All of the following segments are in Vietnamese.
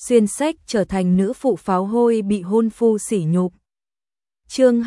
xuyên sách trở thành nữ phụ pháo hôi bị hôn phu sỉ nhục. Chương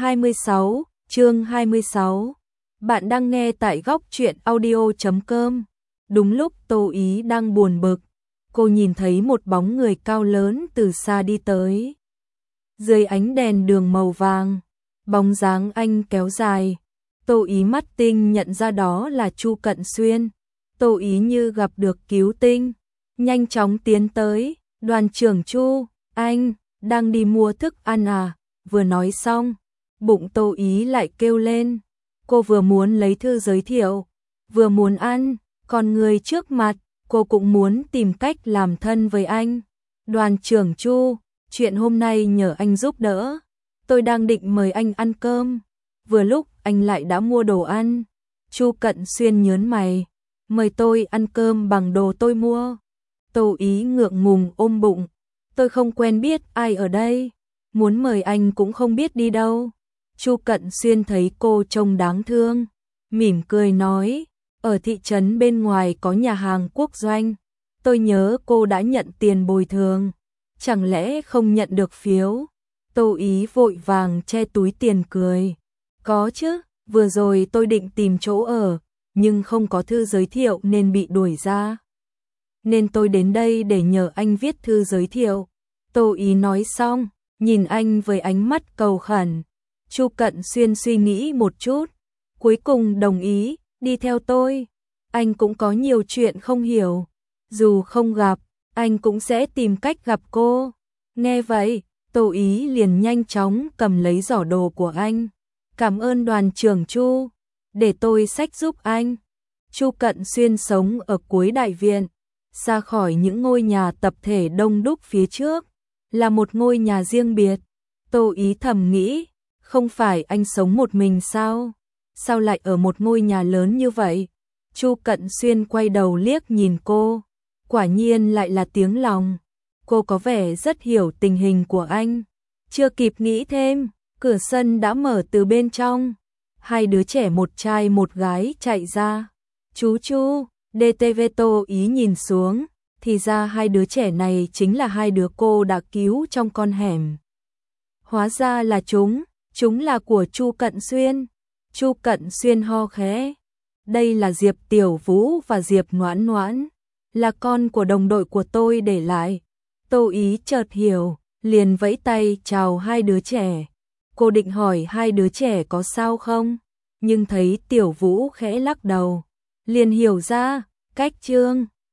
26. Bạn đang nghe tại góc truyện audio.com. Đúng lúc Tô Ý đang buồn bực, cô nhìn thấy một bóng người cao lớn từ xa đi tới. Dưới ánh đèn đường màu vàng, bóng dáng anh kéo dài. Tô Ý mắt tinh nhận ra đó là Chu Cận Xuyên. Tô Ý như gặp được cứu tinh, nhanh chóng tiến tới. Đoàn trưởng Chu, anh đang đi mua thức ăn à? Vừa nói xong, bụng Tô Ý lại kêu lên. Cô vừa muốn lấy thư giới thiệu, vừa muốn ăn, còn người trước mặt, cô cũng muốn tìm cách làm thân với anh. Đoàn trưởng Chu, chuyện hôm nay nhờ anh giúp đỡ. Tôi đang định mời anh ăn cơm, vừa lúc anh lại đã mua đồ ăn. Chu Cận Xuyên nhớn mày, mời tôi ăn cơm bằng đồ tôi mua. Tô Ý ngượng ngùng ôm bụng, tôi không quen biết ai ở đây, muốn mời anh cũng không biết đi đâu. Chu Cận Xuyên thấy cô trông đáng thương, mỉm cười nói, ở thị trấn bên ngoài có nhà hàng quốc doanh, tôi nhớ cô đã nhận tiền bồi thường, chẳng lẽ không nhận được phiếu? Tô Ý vội vàng che túi tiền cười, có chứ, vừa rồi tôi định tìm chỗ ở, nhưng không có thư giới thiệu nên bị đuổi ra. Nên tôi đến đây để nhờ anh viết thư giới thiệu. Tô Ý nói xong, nhìn anh với ánh mắt cầu khẩn. Chu Cận Xuyên suy nghĩ một chút, cuối cùng đồng ý, đi theo tôi. Anh cũng có nhiều chuyện không hiểu, dù không gặp, anh cũng sẽ tìm cách gặp cô. Nghe vậy, Tô Ý liền nhanh chóng cầm lấy giỏ đồ của anh. Cảm ơn đoàn trưởng Chu, để tôi xách giúp anh. Chu Cận Xuyên sống ở cuối đại viện, xa khỏi những ngôi nhà tập thể đông đúc phía trước, là một ngôi nhà riêng biệt. Tô Ý thầm nghĩ, không phải anh sống một mình sao? Sao lại ở một ngôi nhà lớn như vậy? Chu Cận Xuyên quay đầu liếc nhìn cô, quả nhiên lại là tiếng lòng. Cô có vẻ rất hiểu tình hình của anh. Chưa kịp nghĩ thêm, cửa sân đã mở từ bên trong. Hai đứa trẻ một trai một gái chạy ra. Chú Chu, DTV. Tô Ý nhìn xuống, thì ra hai đứa trẻ này chính là hai đứa cô đã cứu trong con hẻm. Hóa ra là chúng là của Chu Cận Xuyên. Chu Cận Xuyên ho khẽ. Đây là Diệp Tiểu Vũ và Diệp Noãn Noãn, là con của đồng đội của tôi để lại. Tô Ý chợt hiểu, liền vẫy tay chào hai đứa trẻ. Cô định hỏi hai đứa trẻ có sao không, nhưng thấy Tiểu Vũ khẽ lắc đầu, liền hiểu ra, cách Trương